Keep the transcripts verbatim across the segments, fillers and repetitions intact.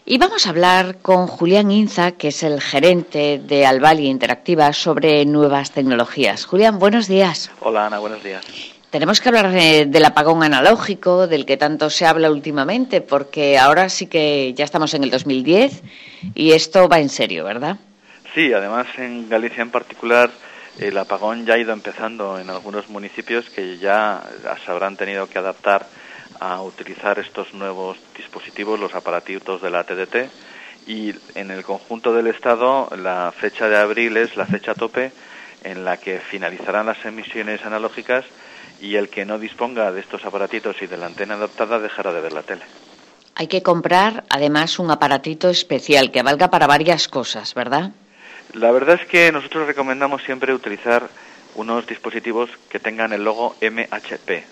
Y vamos a hablar con Julián Inza, que es el gerente de Albalia Interactiva, sobre nuevas tecnologías. Julián, buenos días. Hola, Ana, buenos días. Tenemos que hablar de, del apagón analógico, del que tanto se habla últimamente, porque ahora sí que ya estamos en el dos mil diez y esto va en serio, ¿verdad? Sí, además en Galicia en particular el apagón ya ha ido empezando en algunos municipios que ya se habrán tenido que adaptar a utilizar estos nuevos dispositivos, los aparatitos de la T D T, y en el conjunto del Estado la fecha de abril es la fecha tope en la que finalizarán las emisiones analógicas y el que no disponga de estos aparatitos y de la antena adaptada dejará de ver la tele. Hay que comprar además un aparatito especial que valga para varias cosas, ¿verdad? La verdad es que nosotros recomendamos siempre utilizar unos dispositivos que tengan el logo M H P.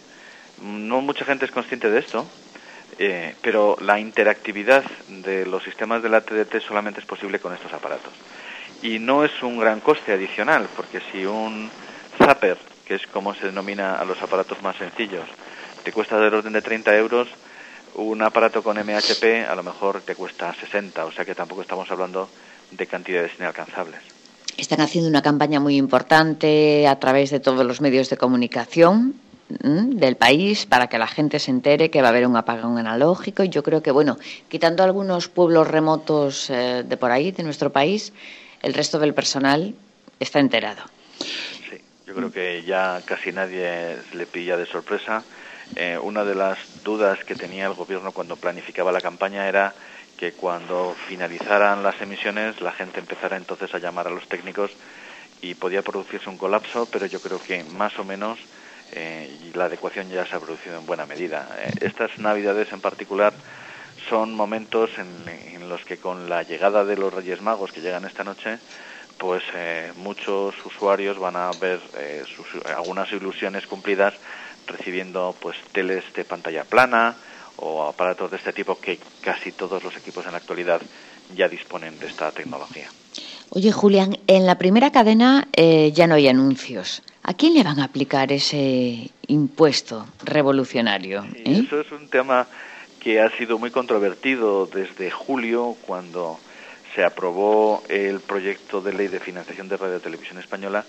No mucha gente es consciente de esto, eh, pero la interactividad de los sistemas de la T D T solamente es posible con estos aparatos. Y no es un gran coste adicional, porque si un zapper, que es como se denomina a los aparatos más sencillos, te cuesta del orden de treinta euros, un aparato con M H P a lo mejor te cuesta sesenta, o sea que tampoco estamos hablando de cantidades inalcanzables. Están haciendo una campaña muy importante a través de todos los medios de comunicación ¿m? del país para que la gente se entere que va a haber un apagón analógico, y yo creo que, bueno, quitando algunos pueblos remotos eh, de por ahí, de nuestro país, el resto del personal está enterado. Sí, yo creo que ya casi nadie le pilla de sorpresa. Eh, una de las dudas que tenía el gobierno cuando planificaba la campaña era que cuando finalizaran las emisiones la gente empezara entonces a llamar a los técnicos y podía producirse un colapso, pero yo creo que más o menos eh, y la adecuación ya se ha producido en buena medida. Eh, estas Navidades en particular son momentos en, en los que con la llegada de los Reyes Magos que llegan esta noche, pues eh, muchos usuarios van a ver eh, sus, algunas ilusiones cumplidas recibiendo pues teles de pantalla plana o aparatos de este tipo, que casi todos los equipos en la actualidad ya disponen de esta tecnología. Oye, Julián, en la primera cadena eh, ya no hay anuncios. ¿A quién le van a aplicar ese impuesto revolucionario? Sí, ¿eh? eso es un tema que ha sido muy controvertido desde julio, cuando se aprobó el proyecto de ley de financiación de Radio y Televisión Española,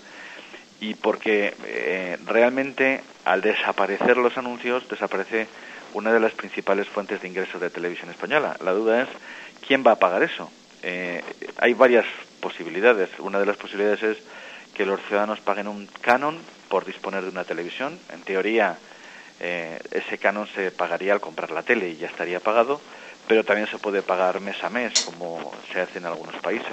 y porque eh, realmente al desaparecer los anuncios desaparece una de las principales fuentes de ingresos de Televisión Española. La duda es quién va a pagar eso. Eh, hay varias posibilidades. Una de las posibilidades es que los ciudadanos paguen un canon por disponer de una televisión. En teoría, eh, ese canon se pagaría al comprar la tele y ya estaría pagado, pero también se puede pagar mes a mes, como se hace en algunos países.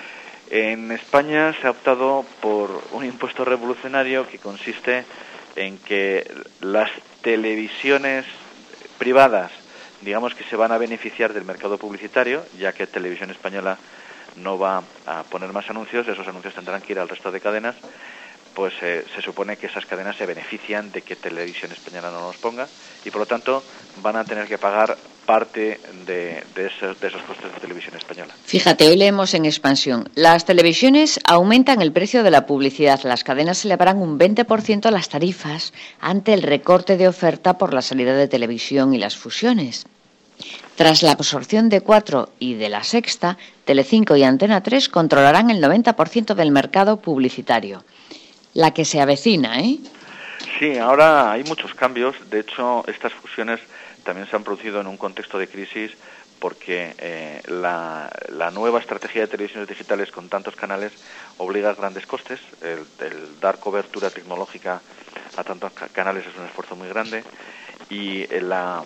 En España se ha optado por un impuesto revolucionario que consiste en que las televisiones privadas, digamos que se van a beneficiar del mercado publicitario, ya que Televisión Española no va a poner más anuncios, esos anuncios tendrán que ir al resto de cadenas, pues eh, se supone que esas cadenas se benefician de que Televisión Española no los ponga y por lo tanto van a tener que pagar parte de, de, esos, de esos costes de Televisión Española. Fíjate, hoy leemos en Expansión: las televisiones aumentan el precio de la publicidad, las cadenas elevarán un veinte por ciento las tarifas ante el recorte de oferta por la salida de Televisión y las fusiones. Tras la absorción de Cuatro y de La Sexta, Telecinco y Antena tres controlarán el noventa por ciento del mercado publicitario. La que se avecina, ¿eh? Sí, ahora hay muchos cambios. De hecho, estas fusiones también se han producido en un contexto de crisis porque eh, la, la nueva estrategia de televisiones digitales con tantos canales obliga a grandes costes. El, el dar cobertura tecnológica a tantos canales es un esfuerzo muy grande y la,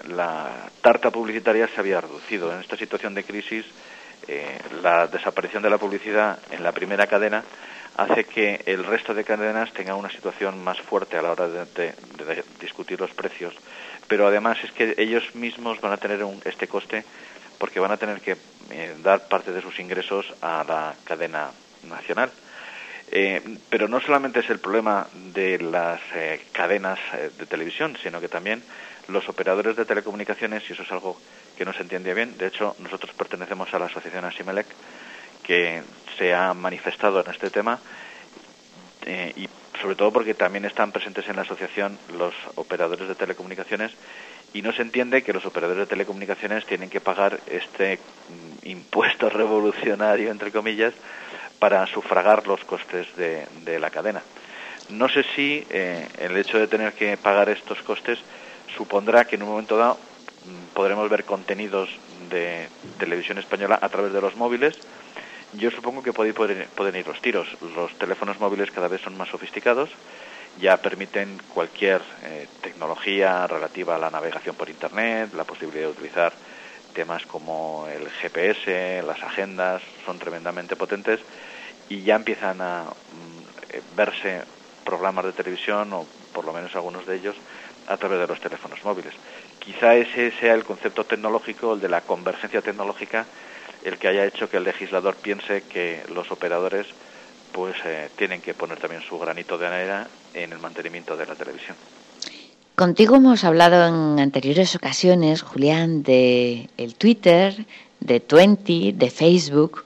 la tarta publicitaria se había reducido. En esta situación de crisis, eh, la desaparición de la publicidad en la primera cadena hace que el resto de cadenas tengan una situación más fuerte a la hora de, de, de discutir los precios. Pero además es que ellos mismos van a tener un, este coste porque van a tener que eh, dar parte de sus ingresos a la cadena nacional. Eh, pero no solamente es el problema de las eh, cadenas eh, de televisión, sino que también los operadores de telecomunicaciones, y eso es algo que no se entiende bien. De hecho, nosotros pertenecemos a la asociación Asimelec, que se ha manifestado en este tema, eh, y sobre todo porque también están presentes en la asociación los operadores de telecomunicaciones y no se entiende que los operadores de telecomunicaciones tienen que pagar este mm, impuesto revolucionario, entre comillas, para sufragar los costes de, de la cadena. No sé si eh, el hecho de tener que pagar estos costes supondrá que en un momento dado mm, podremos ver contenidos de televisión española a través de los móviles. Yo supongo que pueden, pueden ir los tiros. Los teléfonos móviles cada vez son más sofisticados, ya permiten cualquier eh, tecnología relativa a la navegación por Internet, la posibilidad de utilizar temas como el G P S, las agendas, son tremendamente potentes y ya empiezan a mm, verse programas de televisión, o por lo menos algunos de ellos, a través de los teléfonos móviles. Quizá ese sea el concepto tecnológico, el de la convergencia tecnológica, el que haya hecho que el legislador piense que los operadores pues eh, tienen que poner también su granito de arena en el mantenimiento de la televisión. Contigo hemos hablado en anteriores ocasiones, Julián, de el Twitter, de Twenty, de Facebook,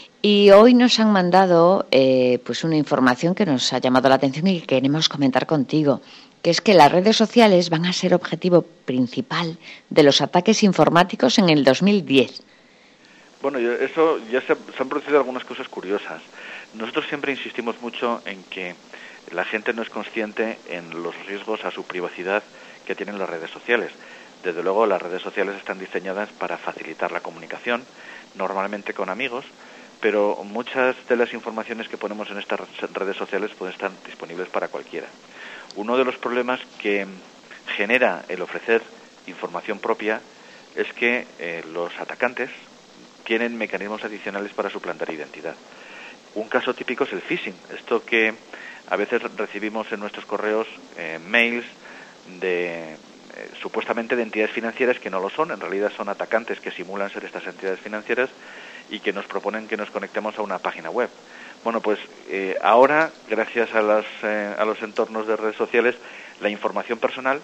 y hoy nos han mandado eh, pues una información que nos ha llamado la atención y que queremos comentar contigo, que es que las redes sociales van a ser objetivo principal de los ataques informáticos en el dos mil diez. Bueno, yo, eso ya se, se han producido algunas cosas curiosas. Nosotros siempre insistimos mucho en que la gente no es consciente en los riesgos a su privacidad que tienen las redes sociales. Desde luego, las redes sociales están diseñadas para facilitar la comunicación, normalmente con amigos, pero muchas de las informaciones que ponemos en estas redes sociales pueden estar disponibles para cualquiera. Uno de los problemas que genera el ofrecer información propia es que eh, los atacantes tienen mecanismos adicionales para suplantar identidad. Un caso típico es el phishing, esto que a veces recibimos en nuestros correos eh, mails de eh, supuestamente de entidades financieras que no lo son, en realidad son atacantes que simulan ser estas entidades financieras y que nos proponen que nos conectemos a una página web. Bueno, pues eh, ahora, gracias a, las, eh, a los entornos de redes sociales, la información personal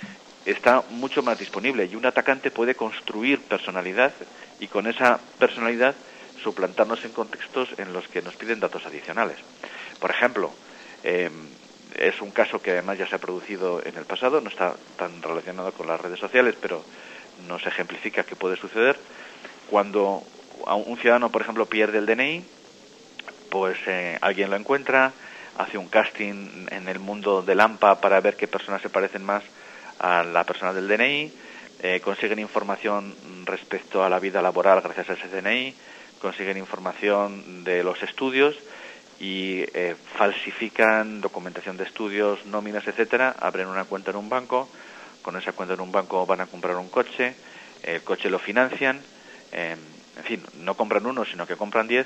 está mucho más disponible y un atacante puede construir personalidad y con esa personalidad suplantarnos en contextos en los que nos piden datos adicionales. Por ejemplo, eh, es un caso que además ya se ha producido en el pasado, no está tan relacionado con las redes sociales, pero nos ejemplifica que puede suceder. Cuando un ciudadano, por ejemplo, pierde el D N I, pues eh, alguien lo encuentra, hace un casting en el mundo del A M P A para ver qué personas se parecen más a la persona del D N I, eh, consiguen información respecto a la vida laboral gracias a ese D N I, consiguen información de los estudios y eh, falsifican documentación de estudios, nóminas, etcétera, abren una cuenta en un banco, con esa cuenta en un banco van a comprar un coche, el coche lo financian, eh, en fin, no compran uno, sino que compran diez,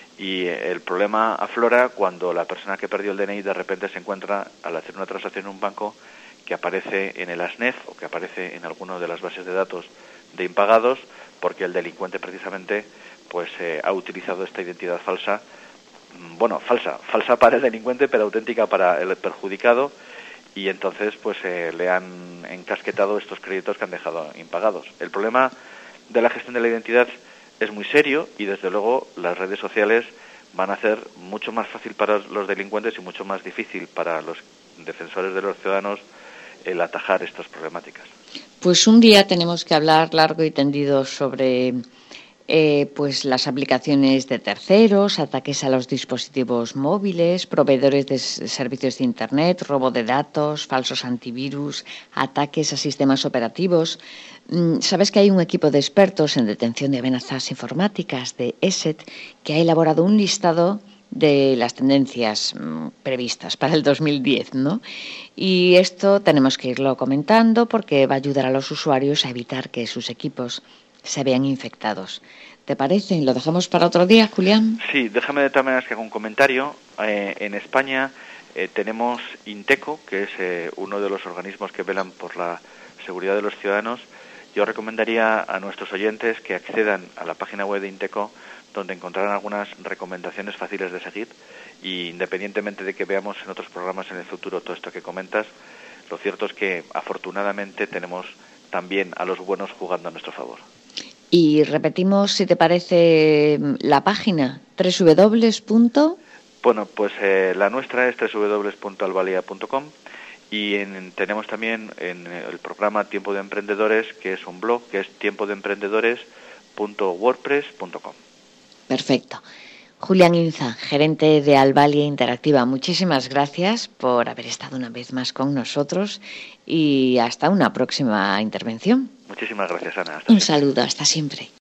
y el problema aflora cuando la persona que perdió el D N I de repente se encuentra, al hacer una transacción en un banco, que aparece en el ASNEF o que aparece en alguna de las bases de datos de impagados, porque el delincuente precisamente pues eh, ha utilizado esta identidad falsa, bueno, falsa, falsa para el delincuente, pero auténtica para el perjudicado, y entonces pues eh, le han encasquetado estos créditos que han dejado impagados. El problema de la gestión de la identidad es muy serio y desde luego las redes sociales van a hacer mucho más fácil para los delincuentes y mucho más difícil para los defensores de los ciudadanos el atajar estas problemáticas. Pues un día tenemos que hablar largo y tendido sobre eh, pues las aplicaciones de terceros, ataques a los dispositivos móviles, proveedores de servicios de Internet, robo de datos, falsos antivirus, ataques a sistemas operativos. Sabes que hay un equipo de expertos en detención de amenazas informáticas de E S E T que ha elaborado un listado de las tendencias mmm, previstas para el dos mil diez, ¿no? Y esto tenemos que irlo comentando porque va a ayudar a los usuarios a evitar que sus equipos se vean infectados. ¿Te parece? ¿Lo dejamos para otro día, Julián? Sí, déjame de todas maneras que haga un comentario. Eh, en España eh, tenemos Inteco, que es eh, uno de los organismos que velan por la seguridad de los ciudadanos. Yo recomendaría a nuestros oyentes que accedan a la página web de Inteco, donde encontrarán algunas recomendaciones fáciles de seguir, y independientemente de que veamos en otros programas en el futuro todo esto que comentas, lo cierto es que afortunadamente tenemos también a los buenos jugando a nuestro favor. Y repetimos, si te parece, la página doble u doble u doble u punto Bueno, pues eh, la nuestra es doble u doble u doble u punto albalia punto com Y en, tenemos también en el programa Tiempo de Emprendedores, que es un blog, que es tiempo de emprendedores punto wordpress punto com. Perfecto. Julián Inza, gerente de Albalia Interactiva, muchísimas gracias por haber estado una vez más con nosotros y hasta una próxima intervención. Muchísimas gracias, Ana. Hasta Un siempre. saludo, hasta siempre.